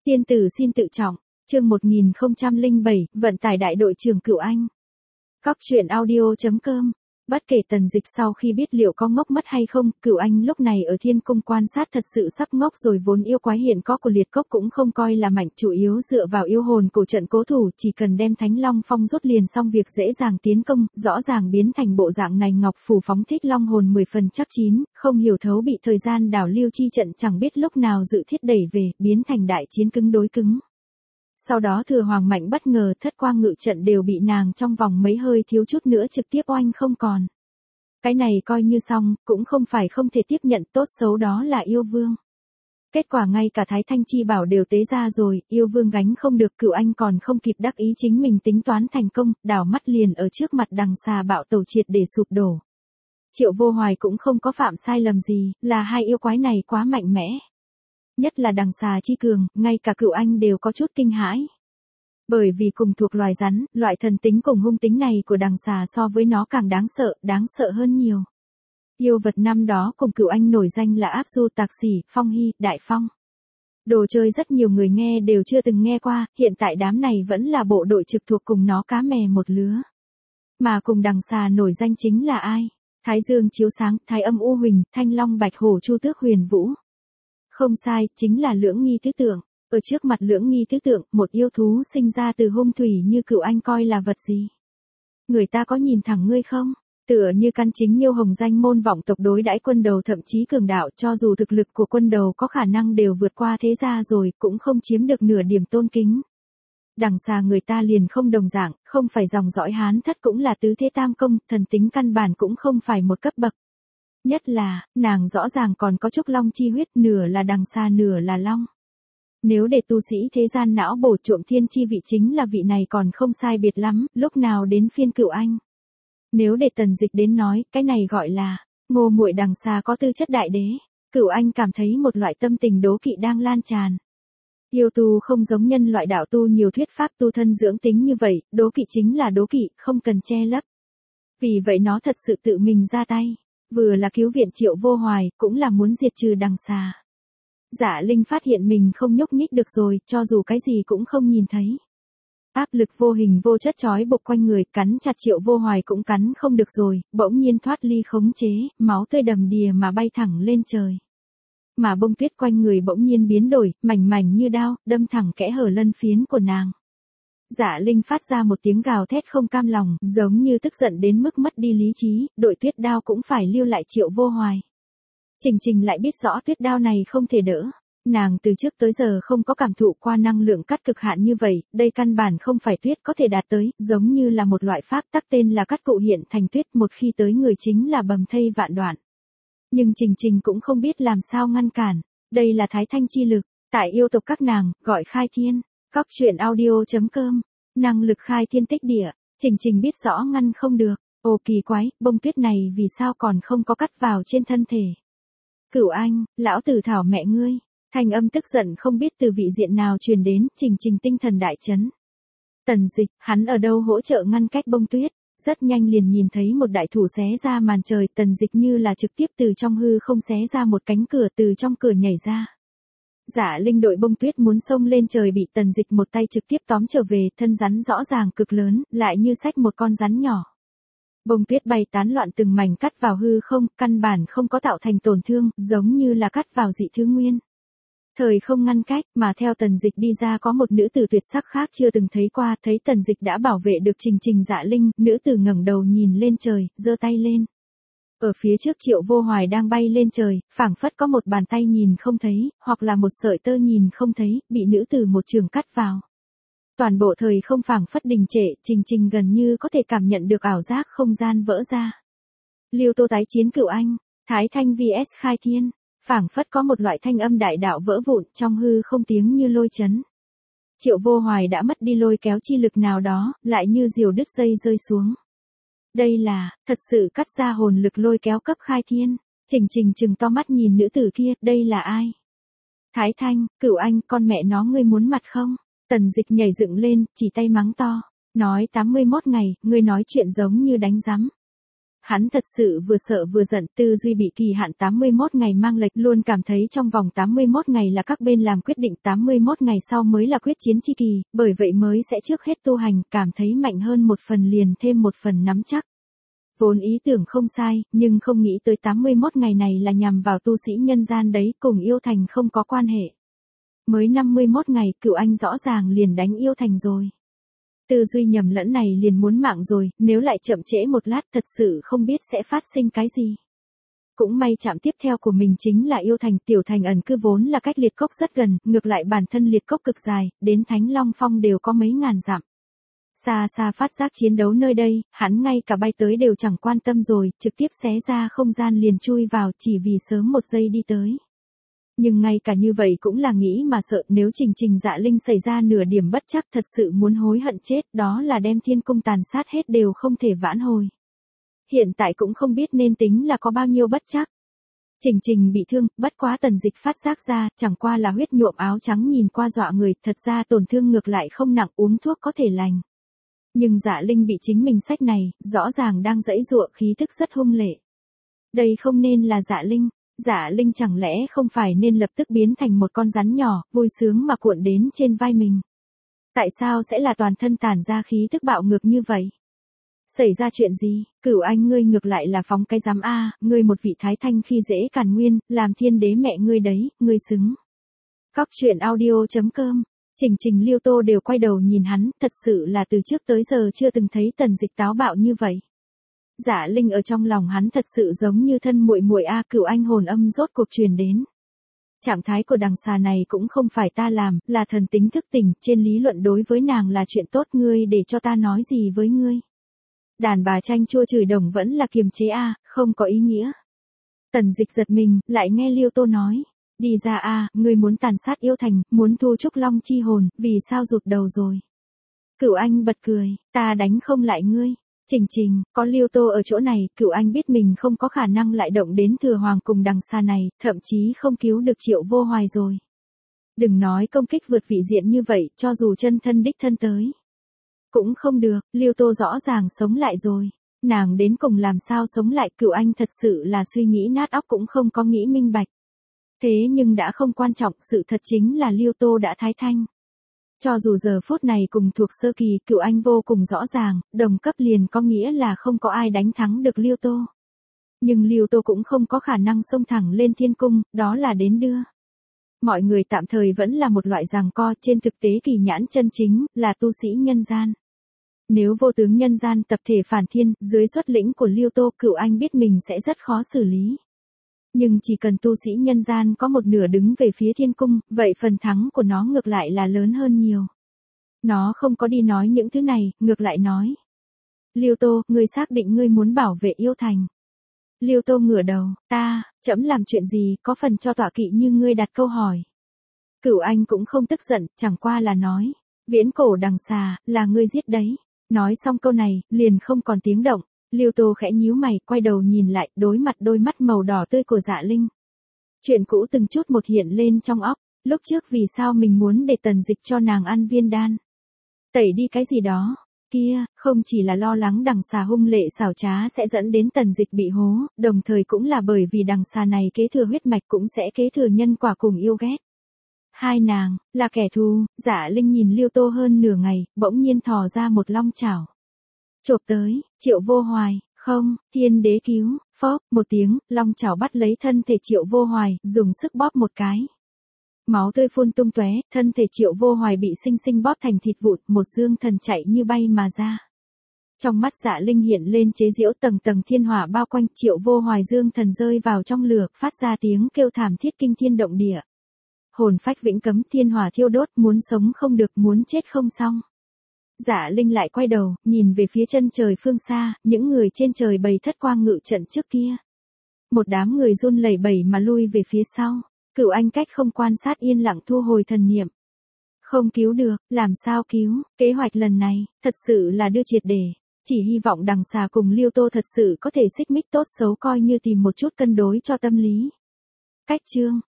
Tiên tử xin tự trọng, chương 1007, vận tải đại đội trưởng Cửu Anh. Cóc truyện audio.com. Bất kể Tần Dịch sau khi biết liệu có ngốc mất hay không, Cửu Anh lúc này ở thiên cung quan sát thật sự sắp ngốc rồi, vốn yêu quái hiện có của liệt cốc cũng không coi là mạnh, chủ yếu dựa vào yêu hồn cổ trận cố thủ, chỉ cần đem Thánh Long Phong rút liền xong việc dễ dàng tiến công, rõ ràng biến thành bộ dạng này Ngọc Phủ phóng thích long hồn 10 phần chắc chín, không hiểu thấu bị thời gian đảo lưu chi trận chẳng biết lúc nào dự thiết đẩy về, biến thành đại chiến cứng đối cứng. Sau đó thừa hoàng mạnh bất ngờ thất quang ngự trận đều bị nàng trong vòng mấy hơi thiếu chút nữa trực tiếp oanh không còn. Cái này coi như xong, cũng không phải không thể tiếp nhận, tốt xấu đó là yêu vương. Kết quả ngay cả Thái Thanh Chi Bảo đều tế ra rồi, yêu vương gánh không được, Cửu Anh còn không kịp đắc ý chính mình tính toán thành công, đảo mắt liền ở trước mặt đằng xà bạo tẩu triệt để sụp đổ. Triệu Vô Hoài cũng không có phạm sai lầm gì, là hai yêu quái này quá mạnh mẽ. Nhất là đằng xà chi cường, ngay cả Cửu Anh đều có chút kinh hãi. Bởi vì cùng thuộc loài rắn, loại thần tính cùng hung tính này của đằng xà so với nó càng đáng sợ hơn nhiều. Yêu vật năm đó cùng Cửu Anh nổi danh là Áp Du Tạc Sỉ, Phong Hy, Đại Phong. Đồ chơi rất nhiều người nghe đều chưa từng nghe qua, hiện tại đám này vẫn là bộ đội trực thuộc cùng nó cá mè một lứa. Mà cùng đằng xà nổi danh chính là ai? Thái Dương chiếu sáng, Thái Âm u huỳnh, Thanh Long Bạch Hổ Chu Tước Huyền Vũ. Không sai, chính là Lưỡng Nghi Tứ Tượng. Ở trước mặt Lưỡng Nghi Tứ Tượng, một yêu thú sinh ra từ hung thủy như Cửu Anh coi là vật gì? Người ta có nhìn thẳng ngươi không? Tựa như căn chính Miêu Hồng danh môn vọng tộc đối đãi quân đầu thậm chí cường đạo, cho dù thực lực của quân đầu có khả năng đều vượt qua thế gia rồi, cũng không chiếm được nửa điểm tôn kính. Đằng xà người ta liền không đồng dạng, không phải dòng dõi Hán thất cũng là tứ thế tam công, thần tính căn bản cũng không phải một cấp bậc. Nhất là, nàng rõ ràng còn có Trúc Long chi huyết, nửa là đằng xà nửa là long. Nếu để tu sĩ thế gian não bổ trộm thiên chi vị chính là vị này còn không sai biệt lắm, lúc nào đến phiên Cửu Anh. Nếu để Tần Dịch đến nói, cái này gọi là, ngô muội đằng xà có tư chất đại đế, Cửu Anh cảm thấy một loại tâm tình đố kỵ đang lan tràn. Yêu tu không giống nhân loại đạo tu nhiều thuyết pháp tu thân dưỡng tính như vậy, đố kỵ chính là đố kỵ, không cần che lấp. Vì vậy nó thật sự tự mình ra tay, vừa là cứu viện Triệu Vô Hoài, cũng là muốn diệt trừ đằng xà. Dạ Linh phát hiện mình không nhúc nhích được rồi, cho dù cái gì cũng không nhìn thấy. Áp lực vô hình vô chất trói buộc quanh người, cắn chặt Triệu Vô Hoài cũng cắn không được rồi, bỗng nhiên thoát ly khống chế, máu tươi đầm đìa mà bay thẳng lên trời. Mà bông tuyết quanh người bỗng nhiên biến đổi, mảnh mảnh như đao, đâm thẳng kẽ hở lân phiến của nàng. Dạ Linh phát ra một tiếng gào thét không cam lòng, giống như tức giận đến mức mất đi lý trí, đội tuyết đao cũng phải lưu lại Triệu Vô Hoài. Trình Trình lại biết rõ tuyết đao này không thể đỡ. Nàng từ trước tới giờ không có cảm thụ qua năng lượng cắt cực hạn như vậy, đây căn bản không phải tuyết có thể đạt tới, giống như là một loại pháp tắc tên là cắt cụ hiện thành tuyết, một khi tới người chính là bầm thây vạn đoạn. Nhưng Trình Trình cũng không biết làm sao ngăn cản, đây là thái thanh chi lực, tại yêu tộc các nàng, gọi khai thiên, cóc truyện audio.com, năng lực khai thiên tích địa, Trình Trình biết rõ ngăn không được, ồ kỳ quái, bông tuyết này vì sao còn không có cắt vào trên thân thể. Cửu Anh, lão tử thảo mẹ ngươi. Thanh âm tức giận không biết từ vị diện nào truyền đến, Trình Trình tinh thần đại chấn. Tần Dịch, hắn ở đâu hỗ trợ ngăn cách bông tuyết, rất nhanh liền nhìn thấy một đại thủ xé ra màn trời, Tần Dịch như là trực tiếp từ trong hư không xé ra một cánh cửa, từ trong cửa nhảy ra. Dạ Linh đội bông tuyết muốn xông lên trời bị Tần Dịch một tay trực tiếp tóm trở về, thân rắn rõ ràng cực lớn, lại như xách một con rắn nhỏ. Bông tuyết bay tán loạn từng mảnh cắt vào hư không, căn bản không có tạo thành tổn thương, giống như là cắt vào dị thứ nguyên. Thời không ngăn cách, mà theo Tần Dịch đi ra có một nữ tử tuyệt sắc khác chưa từng thấy qua, thấy Tần Dịch đã bảo vệ được Trình Trình Dạ Linh, nữ tử ngẩng đầu nhìn lên trời, giơ tay lên. Ở phía trước Triệu Vô Hoài đang bay lên trời, phảng phất có một bàn tay nhìn không thấy, hoặc là một sợi tơ nhìn không thấy, bị nữ tử một trường cắt vào. Toàn bộ thời không phảng phất đình trệ, Trình Trình gần như có thể cảm nhận được ảo giác không gian vỡ ra. Liêu Tô tái chiến Cửu Anh, Thái Thanh vs Khai Thiên. Phảng phất có một loại thanh âm đại đạo vỡ vụn trong hư không tiếng như lôi chấn. Triệu Vô Hoài đã mất đi lôi kéo chi lực nào đó, lại như diều đứt dây rơi xuống. Đây là, thật sự cắt ra hồn lực lôi kéo cấp Khai Thiên. Trình Trình trừng to mắt nhìn nữ tử kia, đây là ai? Thái Thanh, Cửu Anh, con mẹ nó ngươi muốn mặt không? Tần Dịch nhảy dựng lên, chỉ tay mắng to, nói 81 ngày, ngươi nói chuyện giống như đánh rắm. Hắn thật sự vừa sợ vừa giận, tư duy bị kỳ hạn 81 ngày mang lệch, luôn cảm thấy trong vòng 81 ngày là các bên làm quyết định, 81 ngày sau mới là quyết chiến chi kỳ, bởi vậy mới sẽ trước hết tu hành, cảm thấy mạnh hơn một phần liền thêm một phần nắm chắc. Vốn ý tưởng không sai, nhưng không nghĩ tới 81 ngày này là nhằm vào tu sĩ nhân gian đấy, cùng yêu thành không có quan hệ. Mới 51 ngày, Cửu Anh rõ ràng liền đánh yêu thành rồi. Tư duy nhầm lẫn này liền muốn mạng rồi, nếu lại chậm trễ một lát thật sự không biết sẽ phát sinh cái gì. Cũng may trạm tiếp theo của mình chính là yêu thành, tiểu thành ẩn cư vốn là cách liệt cốc rất gần, ngược lại bản thân liệt cốc cực dài, đến Thánh Long Phong đều có mấy ngàn dặm. Xa xa phát giác chiến đấu nơi đây, hắn ngay cả bay tới đều chẳng quan tâm rồi, trực tiếp xé ra không gian liền chui vào chỉ vì sớm một giây đi tới. Nhưng ngay cả như vậy cũng là nghĩ mà sợ, nếu Trình Dạ Linh xảy ra nửa điểm bất chắc thật sự muốn hối hận chết, đó là đem thiên cung tàn sát hết đều không thể vãn hồi. Hiện tại cũng không biết nên tính là có bao nhiêu bất chắc. Trình bị thương, bất quá Tần Dịch phát giác ra, chẳng qua là huyết nhuộm áo trắng nhìn qua dọa người, thật ra tổn thương ngược lại không nặng, uống thuốc có thể lành. Nhưng Dạ Linh bị chính mình xách này, rõ ràng đang giãy giụa, khí tức rất hung lệ. Đây không nên là Dạ Linh. Dạ Linh chẳng lẽ không phải nên lập tức biến thành một con rắn nhỏ, vui sướng mà cuộn đến trên vai mình. Tại sao sẽ là toàn thân tản ra khí tức bạo ngược như vậy? Xảy ra chuyện gì? Cửu Anh ngươi ngược lại là phóng cái dám a, ngươi một vị thái thanh khi dễ càn nguyên, làm thiên đế mẹ ngươi đấy, ngươi xứng. Cóc truyện audio.com. Trình Liêu Tô đều quay đầu nhìn hắn, thật sự là từ trước tới giờ chưa từng thấy Tần Dịch táo bạo như vậy. Dạ Linh ở trong lòng hắn thật sự giống như thân muội muội a, Cửu Anh hồn âm rốt cuộc truyền đến. Trạng thái của đằng xà này cũng không phải ta làm, là thần tính thức tỉnh, trên lý luận đối với nàng là chuyện tốt, ngươi để cho ta nói gì với ngươi. Đàn bà chanh chua chửi đồng vẫn là kiềm chế a, không có ý nghĩa. Tần Dịch giật mình, lại nghe Liêu Tô nói. Đi ra a, ngươi muốn tàn sát yêu thành, muốn thu Trúc Long chi hồn, vì sao rụt đầu rồi. Cửu Anh bật cười, ta đánh không lại ngươi. Trình, có Liêu Tô ở chỗ này, Cửu Anh biết mình không có khả năng lại động đến Thừa Hoàng cùng đằng xa này, thậm chí không cứu được Triệu Vô Hoài rồi. Đừng nói công kích vượt vị diện như vậy, cho dù chân thân đích thân tới. Cũng không được, Liêu Tô rõ ràng sống lại rồi. Nàng đến cùng làm sao sống lại, Cửu Anh thật sự là suy nghĩ nát óc cũng không có nghĩ minh bạch. Thế nhưng đã không quan trọng, sự thật chính là Liêu Tô đã thái thanh. Cho dù giờ phút này cùng thuộc sơ kỳ, Cửu Anh vô cùng rõ ràng, đồng cấp liền có nghĩa là không có ai đánh thắng được Liêu Tô. Nhưng Liêu Tô cũng không có khả năng xông thẳng lên thiên cung, đó là đến đưa. Mọi người tạm thời vẫn là một loại giằng co, trên thực tế kỳ nhãn chân chính, là tu sĩ nhân gian. Nếu vô tướng nhân gian tập thể phản thiên, dưới xuất lĩnh của Liêu Tô, Cửu Anh biết mình sẽ rất khó xử lý. Nhưng chỉ cần tu sĩ nhân gian có một nửa đứng về phía thiên cung, vậy phần thắng của nó ngược lại là lớn hơn nhiều. Nó không có đi nói những thứ này, ngược lại nói. Liêu Tô, ngươi xác định ngươi muốn bảo vệ yêu thành. Liêu Tô ngửa đầu, trẫm làm chuyện gì, có phần cho tọa kỵ như ngươi đặt câu hỏi. Cửu Anh cũng không tức giận, chẳng qua là nói. Viễn cổ đằng xà, là ngươi giết đấy. Nói xong câu này, liền không còn tiếng động. Liêu Tô khẽ nhíu mày, quay đầu nhìn lại, đối mặt đôi mắt màu đỏ tươi của Dạ Linh. Chuyện cũ từng chút một hiện lên trong óc, lúc trước vì sao mình muốn để Tần Dịch cho nàng ăn viên đan. Tẩy đi cái gì đó, kia, không chỉ là lo lắng đằng xà hung lệ xảo trá sẽ dẫn đến Tần Dịch bị hố, đồng thời cũng là bởi vì đằng xà này kế thừa huyết mạch cũng sẽ kế thừa nhân quả cùng yêu ghét. Hai nàng, là kẻ thù. Dạ Linh nhìn Liêu Tô hơn nửa ngày, bỗng nhiên thò ra một long chảo. Chộp tới, Triệu Vô Hoài, không, thiên đế cứu, phốc, một tiếng, long chảo bắt lấy thân thể Triệu Vô Hoài, dùng sức bóp một cái. Máu tươi phun tung tóe, thân thể Triệu Vô Hoài bị xinh xinh bóp thành thịt vụn, một dương thần chạy như bay mà ra. Trong mắt Dạ Linh hiện lên chế giễu, tầng tầng thiên hỏa bao quanh, Triệu Vô Hoài dương thần rơi vào trong lửa, phát ra tiếng kêu thảm thiết kinh thiên động địa. Hồn phách vĩnh cấm, thiên hỏa thiêu đốt, muốn sống không được, muốn chết không xong. Dạ Linh lại quay đầu, nhìn về phía chân trời phương xa, những người trên trời bày thất quang ngự trận trước kia. Một đám người run lẩy bẩy mà lui về phía sau. Cửu Anh cách không quan sát yên lặng thu hồi thần niệm. Không cứu được, làm sao cứu, kế hoạch lần này, thật sự là đưa triệt để. Chỉ hy vọng đằng xà cùng Liêu Tô thật sự có thể xích mích tốt xấu coi như tìm một chút cân đối cho tâm lý. Cách chương.